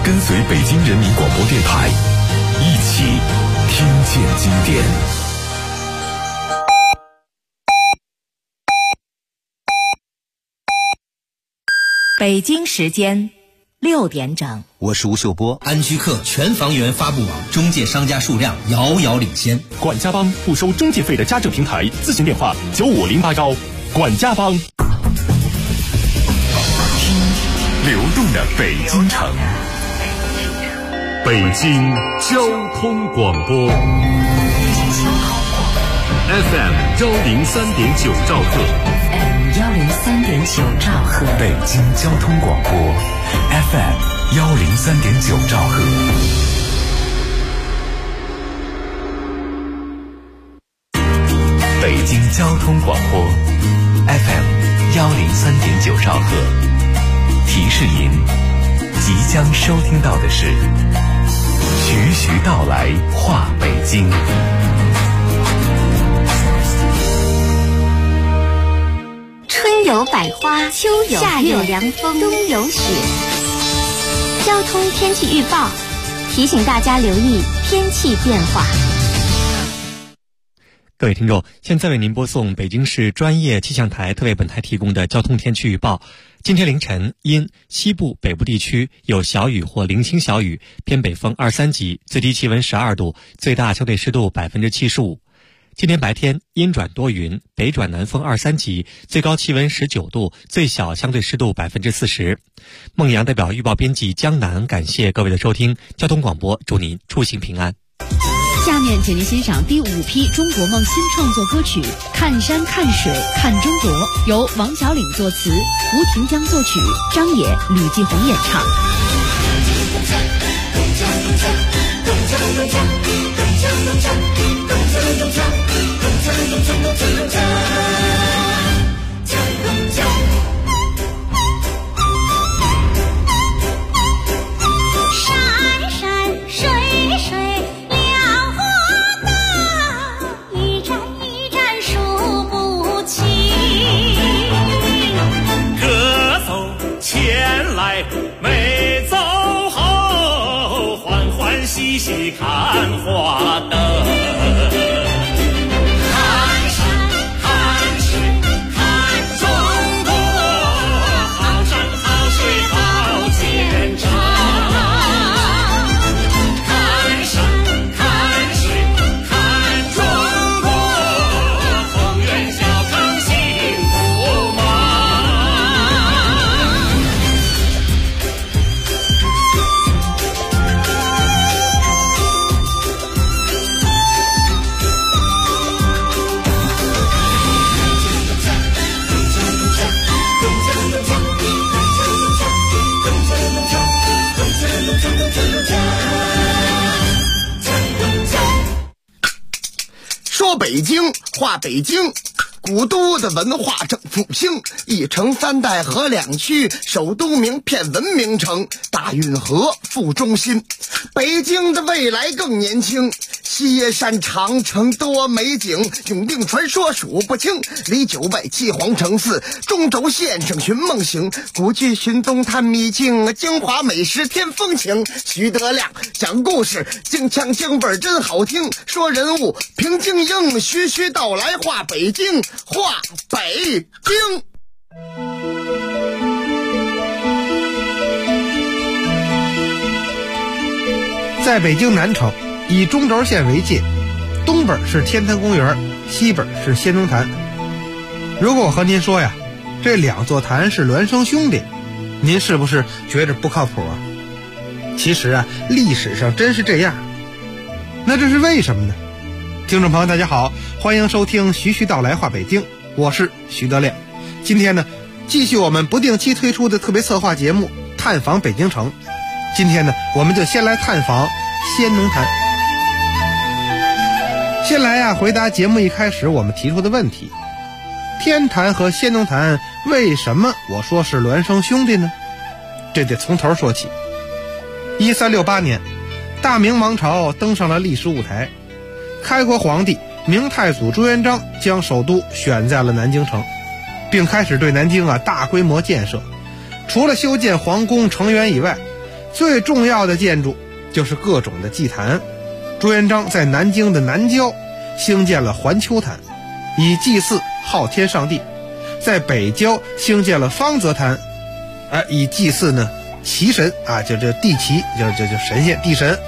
跟随北京人民广播电台，一起听见经典。 北京时间6点整， 我是吴秀波。 安居客全房源发布网中介商家数量遥遥领先。 管家帮不收中介费的家政平台，咨询电话95081。管家帮。 听流动的北京城， 北京交通广播 FM 103.9兆赫。 103.9兆赫， 北京交通广播 FM 103.9兆赫。北京交通广播 FM 103.9兆赫。提示您，即将收听到的是徐徐道来话北京。 春有百花，秋有夏有凉风，冬有雪。交通天气预报提醒大家留意天气变化。 各位听众，现在为您播送北京市专业气象台特为本台提供的交通天气预报。今天凌晨，因西部、北部地区有小雨或零星小雨，偏北风2、3级，最低气温12度，最大相对湿度75%。今天白天阴转多云，北转南风2、3级，最高气温19度，最小相对湿度40%。孟阳代表预报编辑江南，感谢各位的收听。交通广播祝您出行平安。 下面请您欣赏第5批中国梦新创作歌曲《看山看水看中国》，由王小岭作词，吴庭江作曲，张也、吕继红演唱。 没走后，欢欢喜喜看花灯。看山看水看中国，好山好水好前程。看山看水看中国，宏愿小康幸福梦。 说北京话北京，古都的文化正复兴，一城3代和2区，首都名片文明城，大运河副中心。北京的未来更年轻，西耶山长城多美景，永定传说数不清，离9外7皇城4，中轴线上寻梦行，古剧寻东探秘境，京华美食添风情。徐德亮讲故事，京腔京味真好听，说人物评京英，徐徐道来话北京，话北京。 在北京南城，以中轴线为界，东边是天坛公园，西边是先农坛。如果我和您说呀，这2座坛是孪生兄弟，您是不是觉着不靠谱啊？其实啊，历史上真是这样。那这是为什么呢？听众朋友大家好，欢迎收听徐徐道来话北京，我是徐德亮。今天呢，继续我们不定期推出的特别策划节目探访北京城。今天呢，我们就先来探访先农坛。先来回答节目一开始我们提出的问题：天坛和先农坛为什么我说是孪生兄弟呢？这得从头说起。1368年，大明王朝登上了历史舞台，开国皇帝明太祖朱元璋将首都选在了南京城，并开始对南京大规模建设。除了修建皇宫城垣以外， 最重要的建筑就是各种的祭坛。朱元璋在南京的南郊兴建了环丘坛，以祭祀昊天上帝；在北郊兴建了方泽坛，以祭祀呢奇神啊，就这地奇，就神仙地神。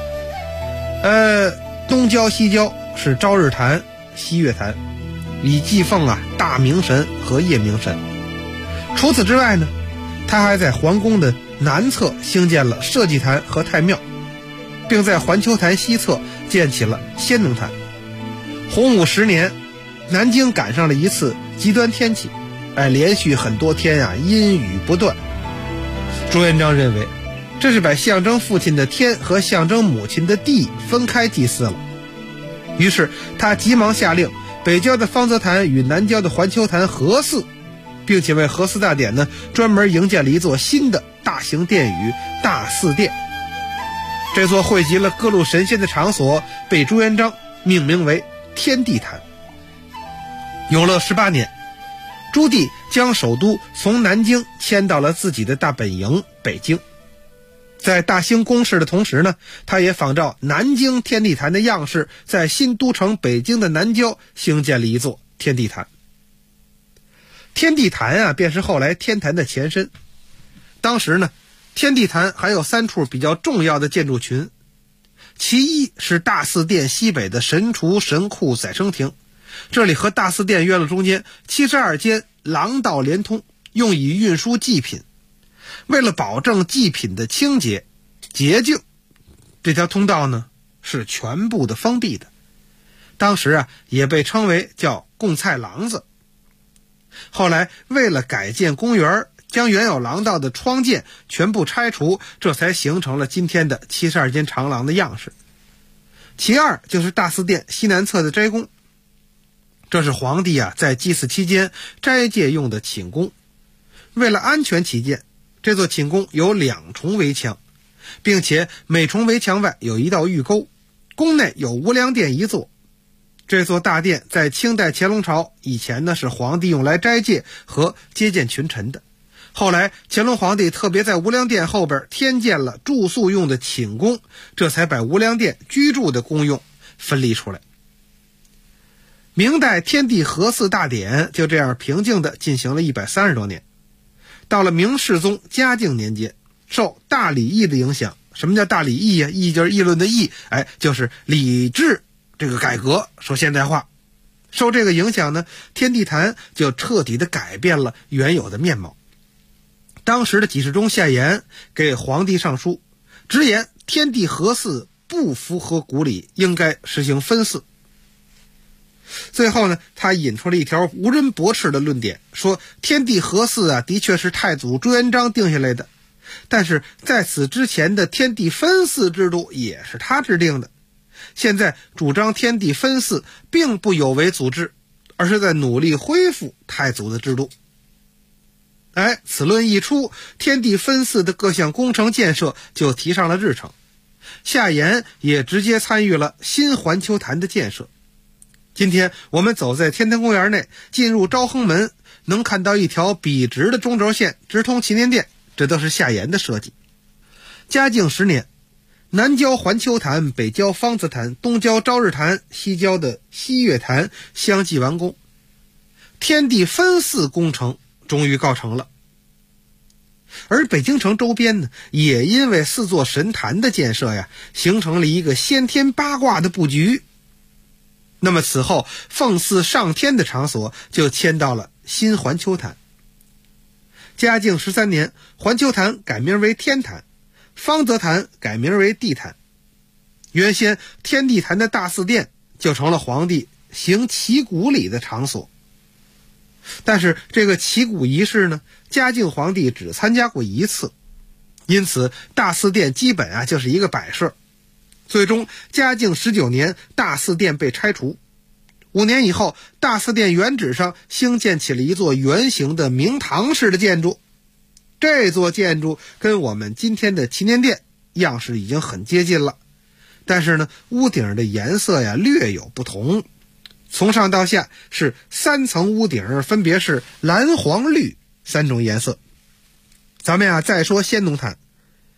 东郊西郊是朝日坛、西岳坛，以祭奉大明神和夜明神。除此之外呢，他还在皇宫的南侧兴建了社稷坛和太庙，并在环丘坛西侧建起了先农坛。洪武10年，南京赶上了一次极端天气，连续很多天阴雨不断。朱元璋认为这是把象征父亲的天和象征母亲的地分开祭祀了，于是他急忙下令北郊的方泽坛与南郊的环丘坛合祀，并且为合祀大典呢专门营建了一座新的大型殿宇大祀殿。这座汇集了各路神仙的场所被朱元璋命名为天地坛。永乐18年，朱棣将首都从南京迁到了自己的大本营北京。在大兴宫室的同时呢，他也仿照南京天地坛的样式，在新都城北京的南郊兴建了一座天地坛。天地坛便是后来天坛的前身。当时呢，天地坛还有3处比较重要的建筑群，其一是大祀殿西北的神厨神库载生亭，这里和大祀殿约了中间72间廊道连通，用以运输祭品。为了保证祭品的清洁洁净，这条通道呢是全部的封闭的，当时也被称为叫贡菜廊子。后来为了改建公园，将原有廊道的窗间全部拆除，这才形成了今天的72间长廊的样式。其二就是大祀殿西南侧的斋宫，这是皇帝在祭祀期间斋戒用的寝宫。为了安全起见，这座寝宫有2重围墙，并且每重围墙外有一道御沟，宫内有无量殿一座。这座大殿在清代乾隆朝以前呢，是皇帝用来斋戒和接见群臣的。后来乾隆皇帝特别在无量殿后边添建了住宿用的寝宫，这才把无量殿居住的功用分离出来。明代天地合祀大典就这样平静地进行了130多年。到了明世宗嘉靖年间，受大礼议的影响。什么叫大礼议议就是议论的议，就是礼制这个改革，说现代化。受这个影响呢，天地坛就彻底的改变了原有的面貌。当时的给事中夏言给皇帝上书，直言天地合祀不符合古礼，应该实行分祀。最后呢，他引出了一条无人驳斥的论点，说天地合祀的确是太祖朱元璋定下来的，但是在此之前的天地分祀制度也是他制定的。现在主张天地分祀并不有违祖制，而是在努力恢复太祖的制度。此论一出，天地分祀的各项工程建设就提上了日程。夏言也直接参与了新环丘坛的建设。今天我们走在天坛公园内，进入昭亨门，能看到一条笔直的中轴线直通祈年殿，这都是夏言的设计。嘉靖10年，南郊环丘坛、北郊方泽坛、东郊朝日坛、西郊的西岳坛相继完工，天地分祀工程终于告成了。而北京城周边呢，也因为4座神坛的建设形成了一个先天八卦的布局。那么此后奉祀上天的场所就迁到了新环丘坛。嘉靖13年，环丘坛改名为天坛，方泽坛改名为地坛。原先天地坛的大祀殿就成了皇帝行祈谷礼的场所。但是这个祈谷仪式呢，嘉靖皇帝只参加过1次，因此大祀殿基本就是一个摆设。最终嘉靖19年，大祀殿被拆除。5年以后，大祀殿原址上兴建起了一座圆形的明堂式的建筑。这座建筑跟我们今天的祈年殿样式已经很接近了，但是呢，屋顶的颜色略有不同。从上到下是3层屋顶，分别是蓝、黄、绿3种颜色。咱们再说先农坛。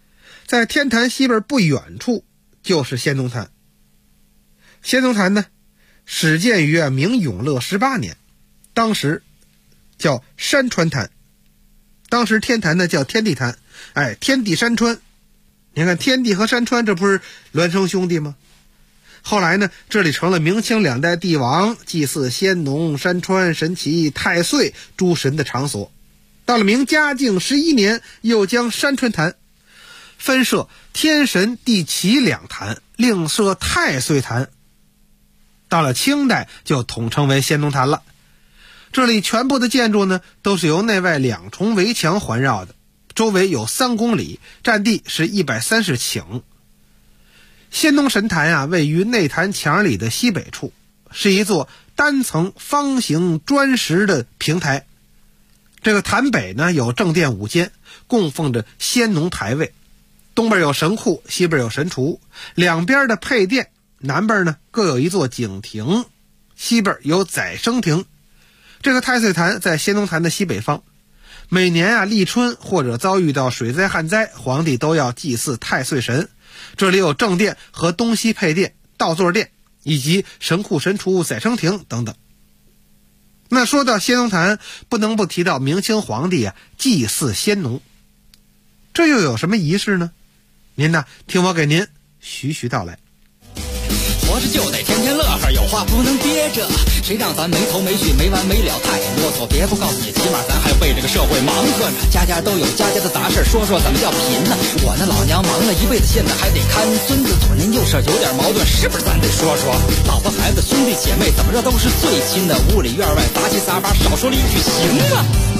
在天坛西边不远处就是仙农坛。仙农坛呢，始建于明永乐18年，当时叫山川坛。当时天坛呢叫天地坛，天地山川。你看天地和山川，这不是孪生兄弟吗？后来呢，这里成了明清2代帝王祭祀先农、山川、神奇、太岁诸神的场所。到了明嘉靖11年，又将山川坛分设天神地奇2坛，另设太岁坛。到了清代就统称为仙农坛了。这里全部的建筑呢，都是由内外2重围墙环绕的，周围有3公里，占地是130顷。仙农神坛位于内坛墙里的西北处，是一座单层方形砖石的平台。这个坛北呢有正殿5间，供奉着仙农牌位，东边有神库，西边有神厨，两边的配殿，南边呢各有一座景亭，西边有宰生亭。这个太岁坛在仙农坛的西北方，每年立春或者遭遇到水灾旱灾，皇帝都要祭祀太岁神。这里有正殿和东西配殿、倒座殿，以及神库、神厨、宰生亭等等。那说到仙农坛，不能不提到明清皇帝祭祀先农，这又有什么仪式呢？您呢，听我给您徐徐道来。 活着就得天天乐呵，有话不能憋着，谁让咱没头没绪没完没了太啰嗦。别不告诉你，起码咱还为这个社会忙活着，家家都有家家的杂事，说说怎么叫贫呢？我那老娘忙了一辈子，现在还得看孙子，左邻右舍有点矛盾，是不是咱得说说？老婆孩子兄弟姐妹怎么着都是最亲的，屋里院外杂七杂八，少说了一句行啊。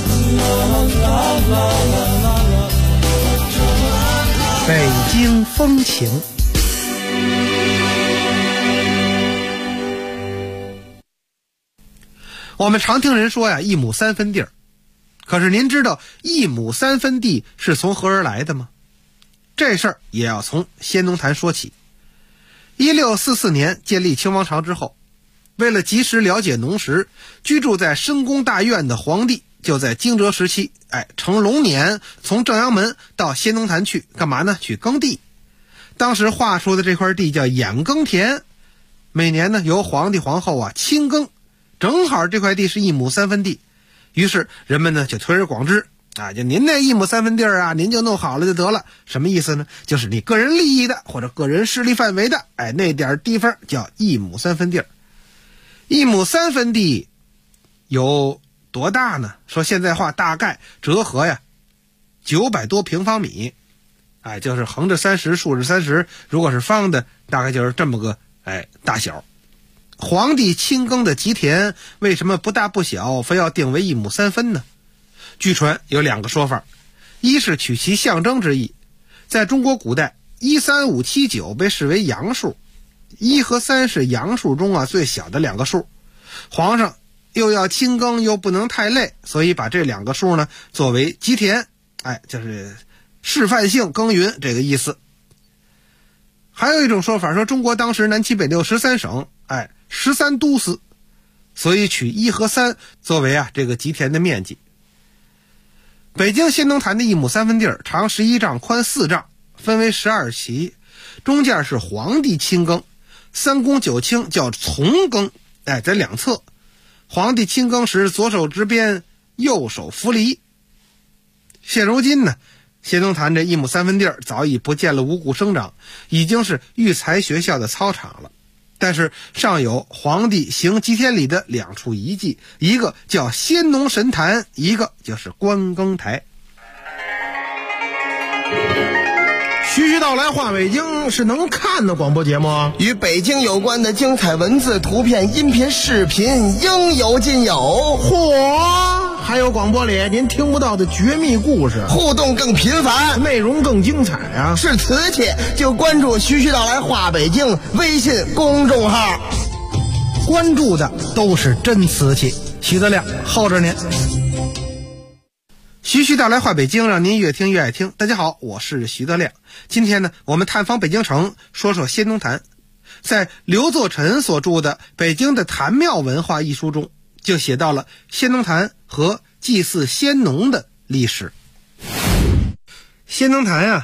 北京风情。我们常听人说一亩3分地儿，可是您知道1亩3分地是从何而来的吗？这事儿也要从仙农坛说起。1644年建立清王朝之后，为了及时了解农时，居住在深宫大院的皇帝就在惊蛰时期乘龙辇从正阳门到仙农坛去干嘛呢？去耕地。当时划出的这块地叫衍耕田，每年呢由皇帝皇后亲耕，正好这块地是1亩3分地。于是人们呢就推而广之就您那1亩3分地儿您就弄好了就得了。什么意思呢？就是你个人利益的或者个人势力范围的那点地方叫1亩3分地儿。1亩3分地有多大呢？说现在话大概折合900多平方米，就是横着30，竖着30，如果是方的，大概就是这么个大小。皇帝亲耕的吉田为什么不大不小，非要定为1亩3分呢？据传有2个说法，一是取其象征之意，在中国古代13579被视为阳数，1和3是阳数中最小的2个数，皇上又要亲耕又不能太累，所以把这2个数呢作为吉田，就是示范性耕耘这个意思。还有一种说法说，中国当时南七北六13省13都司，所以取1和3作为这个吉田的面积。北京仙农坛的1亩3分地儿，长11丈，宽4丈，分为12期，中间是皇帝亲耕，3公9卿叫从耕，在2侧。皇帝亲耕时，左手执鞭，右手扶犁。现如今呢，仙农坛这1亩3分地儿早已不见了五谷生长，已经是育才学校的操场了。但是尚有皇帝行吉田里的2处遗迹，一个叫仙农神坛，一个就是观耕台。 徐徐道来话北京是能看的广播节目， 与北京有关的精彩文字、图片、音频、视频应有尽有。 嚯！还有广播里您听不到的绝密故事， 互动更频繁， 内容更精彩是瓷器就关注徐徐道来话北京微信公众号， 关注的都是真瓷器。徐德亮候着您。徐徐道来话北京，让您越听越爱听。大家好，我是徐德亮。今天呢，我们探访北京城，说说仙农坛。在刘作臣所著的《北京的坛庙文化》一书中，就写到了仙农坛和祭祀先农的历史。仙农坛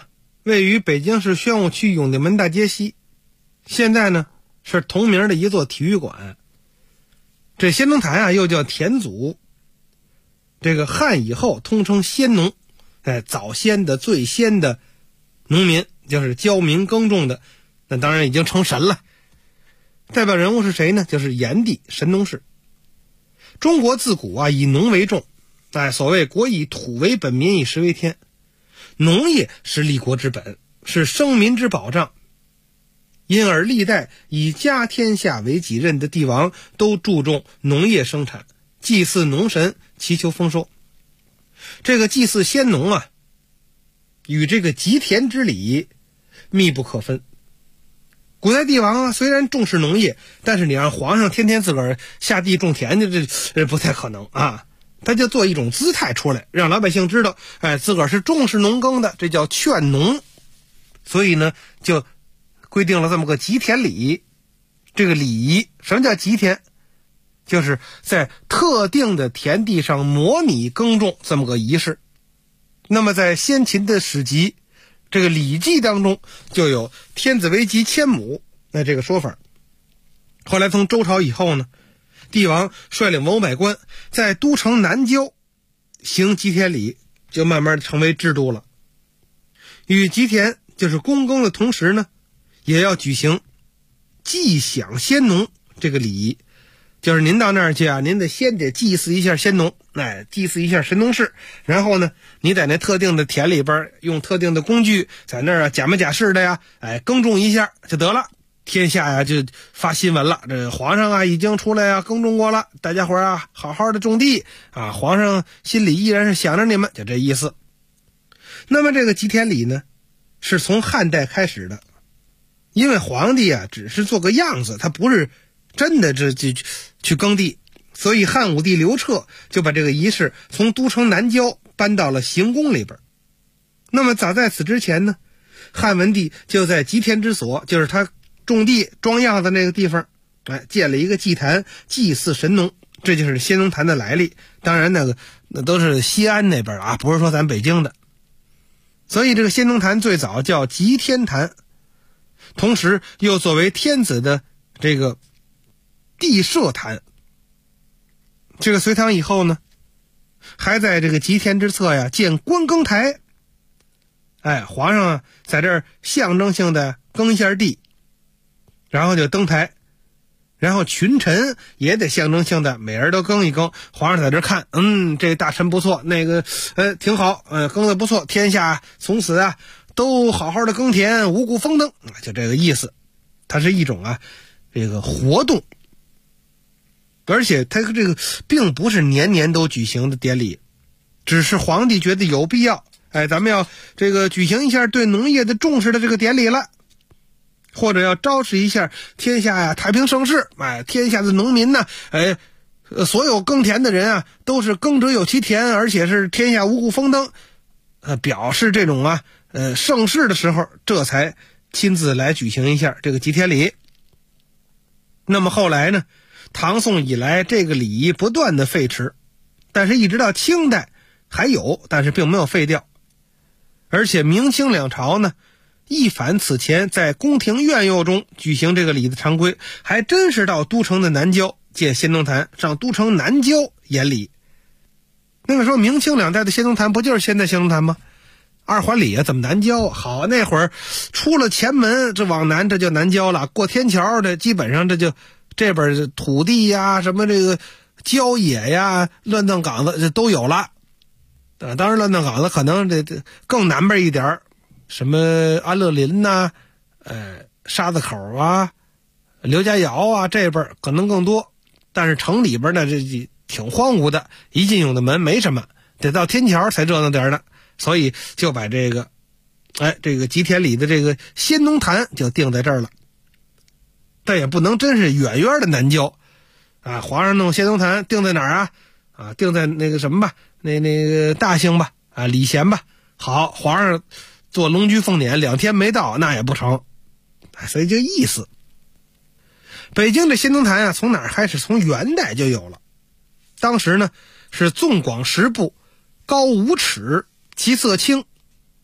位于北京市宣武区永定门大街西，现在呢是同名的一座体育馆。这先农坛啊又叫田祖，这个汉以后通称先农，早先的最先的农民，就是教民耕种的，那当然已经成神了。代表人物是谁呢？就是炎帝神农氏。中国自古啊以农为重，所谓国以土为本，民以食为天，农业是立国之本，是生民之保障。因而历代以家天下为己任的帝王都注重农业生产，祭祀农神，祈求丰收。这个祭祀先农啊，与这个吉田之礼密不可分。古代帝王啊，虽然重视农业，但是你让皇上天天自个儿下地种田去，这不太可能啊。他就做一种姿态出来，让老百姓知道，自个儿是重视农耕的，这叫劝农。所以呢，就规定了这么个吉田礼。这个礼仪，什么叫吉田？就是在特定的田地上模拟耕种这么个仪式。那么在先秦的史籍这个《礼记》当中就有天子为吉千亩那这个说法。后来从周朝以后呢，帝王率领文武百官在都城南郊行吉田礼，就慢慢成为制度了。与吉田就是躬耕的同时呢，也要举行祭享先农这个礼仪，就是您到那儿去啊，您先得祭祀一下先农，祭祀一下神农氏，然后呢，你在那特定的田里边用特定的工具在那儿假模假式的呀，耕种一下就得了。天下呀就发新闻了，这皇上啊已经出来啊耕种过了，大家伙啊好好的种地啊，皇上心里依然是想着你们，就这意思。那么这个吉田礼呢，是从汉代开始的，因为皇帝啊只是做个样子，他不是真的这去耕地，所以汉武帝刘彻就把这个仪式从都城南郊搬到了行宫里边。那么早在此之前呢，汉文帝就在吉田之所，就是他种地装样的那个地方，建了一个祭坛，祭祀神农，这就是先农坛的来历。当然那都是西安那边啊，不是说咱北京的。所以这个先农坛最早叫吉天坛，同时又作为天子的这个地社坛。这个隋唐以后呢，还在这个吉田之侧呀建观耕台，皇上啊在这儿象征性的耕一下地，然后就登台，然后群臣也得象征性的每人都耕一耕，皇上在这看，这大臣不错，那个挺好，耕得不错，天下从此啊都好好的耕田，五谷丰登，就这个意思。它是一种这个活动，而且它这个并不是年年都举行的典礼，只是皇帝觉得有必要，咱们要这个举行一下对农业的重视的这个典礼了，或者要昭示一下天下呀太平盛世，天下的农民呢，所有耕田的人啊都是耕者有其田，而且是天下五谷丰登，表示这种盛世的时候，这才亲自来举行一下这个吉田礼。那么后来呢，唐宋以来这个礼仪不断的废弛，但是一直到清代还有，但是并没有废掉。而且明清两朝呢，一反此前在宫廷院囿中举行这个礼的常规，还真是到都城的南郊建先农坛，上都城南郊演礼。那么说明清两代的先农坛不就是现在先农坛吗？二环里怎么南郊？好，那会儿出了前门这往南，这就南郊了，过天桥的基本上这边土地呀什么这个郊野呀乱葬岗子这都有了。当然乱葬岗子可能这更南边一点，什么安乐林呐，沙子口啊，刘家窑啊，这边可能更多。但是城里边呢这挺荒芜的，一进永定门没什么，得到天桥才热闹点呢。所以就把这个吉田里的这个先农坛就定在这儿了。但也不能真是远远的南郊皇上弄先农坛定在哪儿定在那个什么吧，那个大兴吧，礼贤吧。好，皇上做龙驹凤辇2天没到，那也不成。所以这意思。北京的先农坛从哪儿开始？从元代就有了。当时呢是纵广10步，高5尺，其色青。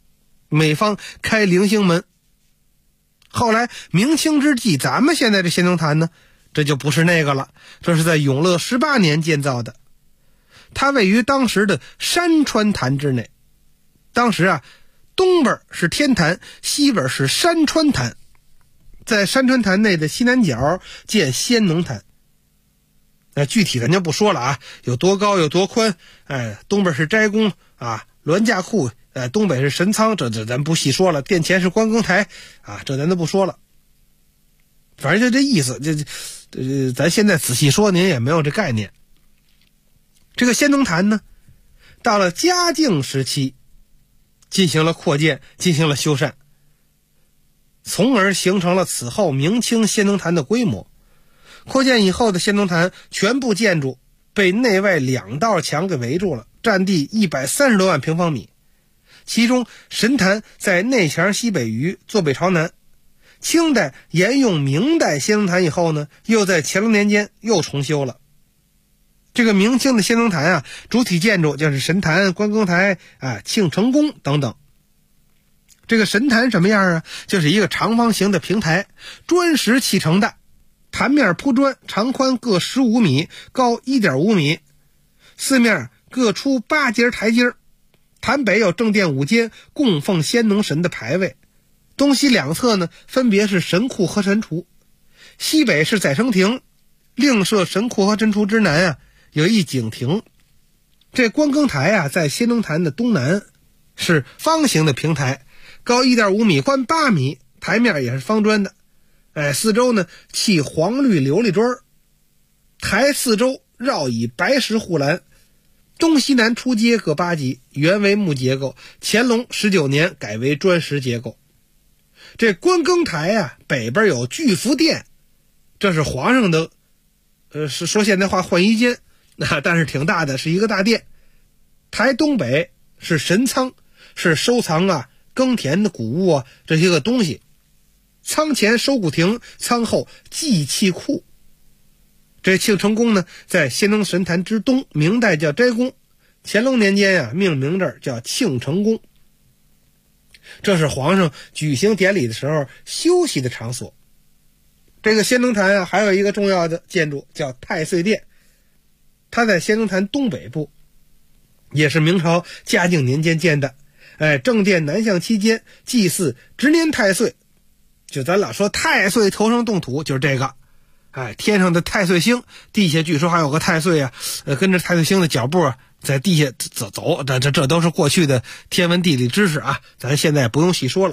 每方开菱形门。后来明清之际，咱们现在这仙农坛呢，这就不是那个了，这是在永乐18年建造的。它位于当时的山川坛之内。当时啊，东边是天坛，西边是山川坛。在山川坛内的西南角建仙农坛。具体咱就不说了啊，有多高有多宽，东边是斋宫啊，銮驾库，东北是神仓，这咱不细说了。殿前是观更台啊，这咱都不说了。反正就这意思，咱现在仔细说您也没有这概念。这个仙农坛呢，到了嘉靖时期进行了扩建，进行了修缮，从而形成了此后明清仙农坛的规模。扩建以后的仙农坛全部建筑被内外2道墙给围住了，占地130多万平方米。其中神坛在内墙西北隅，坐北朝南。清代沿用明代仙农坛以后呢，又在乾隆年间又重修了。这个明清的仙农坛啊，主体建筑就是神坛、观更台庆成宫等等。这个神坛什么样啊？就是一个长方形的平台，砖石砌成的，坛面铺砖，长宽各15米，高1.5米，四面各出8节台阶。坛北有正殿5间，供奉仙农神的牌位。东西两侧呢，分别是神库和神厨。西北是载生亭，另设神库和神厨之南啊，有一景亭。这观更台啊，在仙农坛的东南，是方形的平台，高1.5米，宽8米，台面也是方砖的。四周呢砌黄绿琉璃砖，台四周绕以白石护栏，东西南出街各8级，原为木结构，乾隆19年改为砖石结构。这观更台啊，北边有巨福殿，这是皇上的是说现代话换衣间，但是挺大的，是一个大殿。台东北是神仓，是收藏耕田的谷物这些个东西。仓前收谷亭，仓后祭器库。这庆成宫呢，在仙农神坛之东，明代叫斋宫，乾隆年间命名这儿叫庆成宫。这是皇上举行典礼的时候休息的场所。这个仙农坛还有一个重要的建筑叫太岁殿，它在仙农坛东北部，也是明朝嘉靖年间建的。正殿南向期间祭祀值年太岁，就咱老说太岁头上动土，就是这个。天上的太岁星，地下据说还有个太岁跟着太岁星的脚步在地下走，这都是过去的天文地理知识啊，咱现在不用细说了。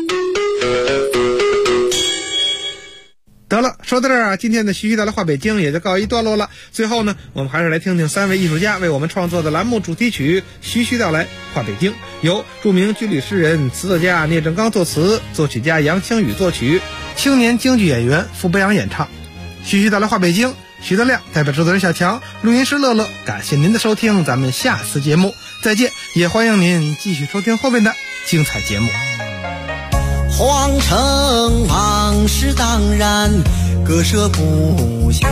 得了，说到这儿今天的徐徐道来话北京也就告一段落了。最后呢，我们还是来听听3位艺术家为我们创作的栏目主题曲《徐徐道来话北京》，由著名军旅诗人、词作家聂正刚作词，作曲家杨清宇作曲，青年京剧演员傅北阳演唱。徐徐道来话北京，徐德亮代表制作人小强，录音师乐乐，感谢您的收听，咱们下次节目再见，也欢迎您继续收听后面的精彩节目。 皇城往事当然割舍不下，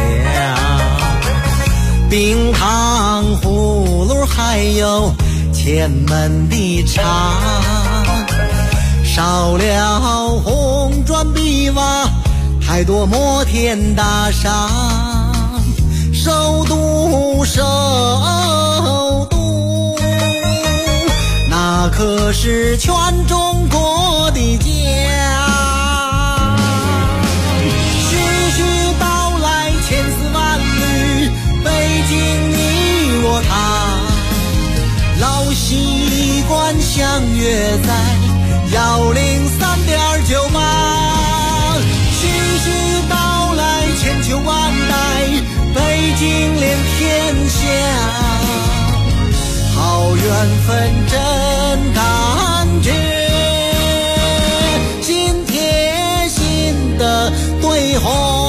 冰糖葫芦还有前门的茶，少了红砖碧瓦，太多摩天大厦，首都那可是全中国的家。徐徐道来千丝万缕，北京你我他，老习惯相约在103.98。千秋万代，北京连天下，好缘分真感觉，心贴心的对话。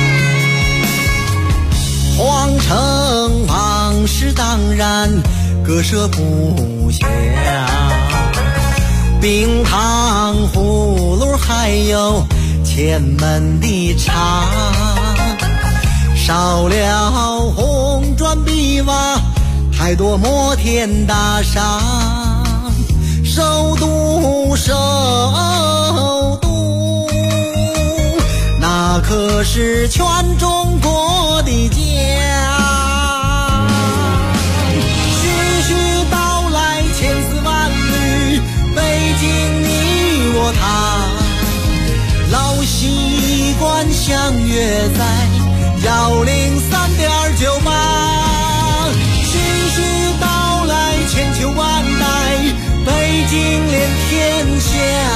当然割舍不下。冰糖葫芦还有前门的茶，少了红砖碧瓦，太多摩天大厦。首都首都，那可是全中国的家。徐徐道来千丝万缕，北京你我他，老习惯相约在103.98。徐徐道来千秋万代，北京连天下，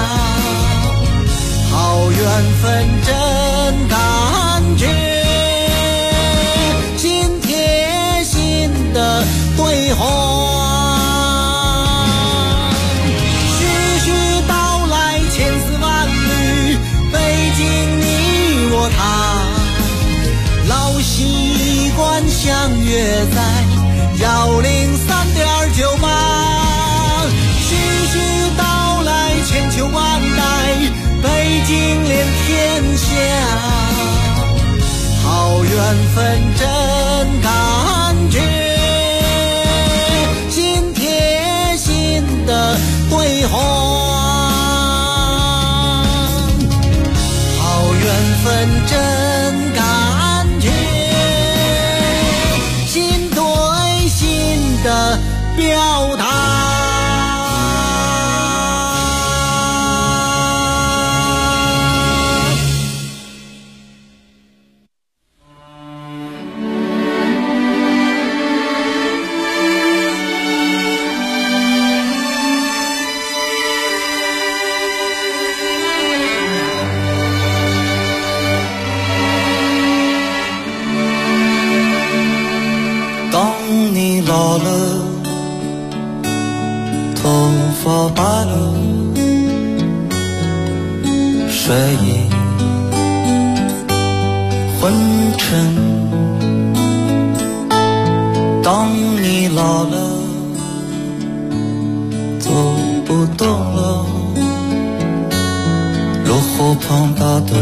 好缘分真感觉，心贴心的对话。徐徐道来千丝万缕，北京你我他，老习惯相约在103.98。千秋万代，北京连天下，好缘分真感觉，心贴心的对话，好缘分真感觉，心对心的表达。老了，头发白了，睡意昏沉。当你老了，走不动了，炉火旁打盹，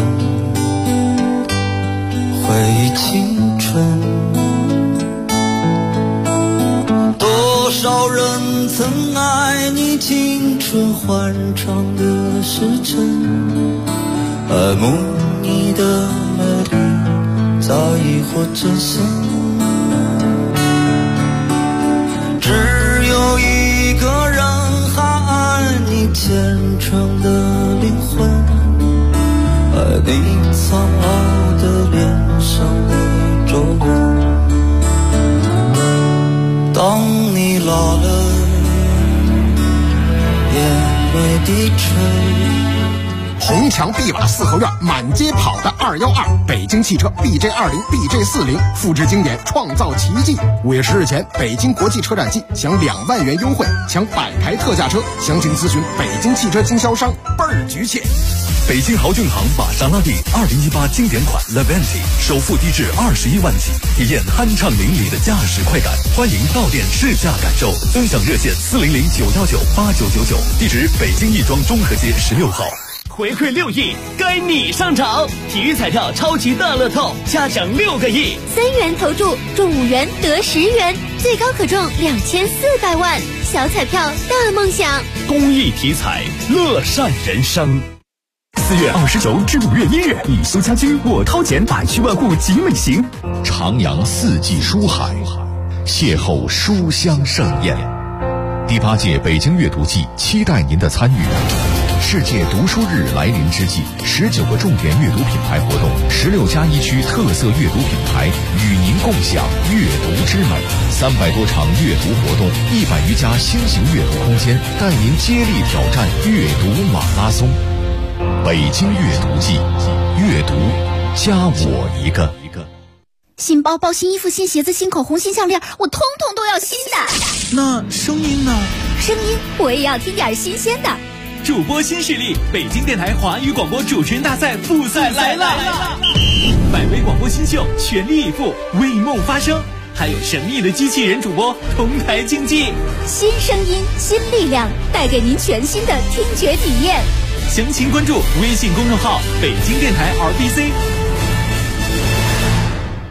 回忆青春。多少人曾爱你青春欢畅的时辰，爱慕你的美丽，早已或真心。只有一个人还爱你虔诚的灵魂，爱你苍老的脸上的皱纹。当你老了，眼泪低垂， 红墙碧瓦四合院，满街跑的212，北京汽车 BJ20、BJ40，复制经典，创造奇迹。5月10日前，北京国际车展季享2万元优惠，抢100台特价车，详情咨询北京汽车经销商，倍儿局限。 北京豪骏行玛莎拉蒂2018经典款 Levante 首付低至21万起，体验酣畅淋漓的驾驶快感。欢迎到店试驾感受，尊享热线400-919-8999，地址北京亦庄中和街16号。 回馈6亿，该你上场！体育彩票超级大乐透，加奖6个亿 ，3元投注中5元得10元，最高可中2400万，小彩票大梦想。 公益体彩，乐善人生。 4月29至5月1日，以修家居我掏钱，100区万户集美行。 徜徉四季书海，邂逅书香盛宴。第8届北京阅读季期待您的参与。世界读书日来临之际，19个重点阅读品牌活动，16家一区特色阅读品牌与您共享阅读之美，300多场阅读活动，100余家新型阅读空间，带您接力挑战阅读马拉松。北京阅读季，阅读加我一个。 新包包、新衣服、新鞋子、新口红、新项链，我通通都要新的。 那声音呢？ 声音我也要听点新鲜的。 主播新势力，北京电台华语广播主持人大赛复赛来了！百位广播新秀全力以赴，为梦发声。 还有神秘的机器人主播同台竞技。 新声音，新力量，带给您全新的听觉体验。 详情关注微信公众号北京电台 RBC。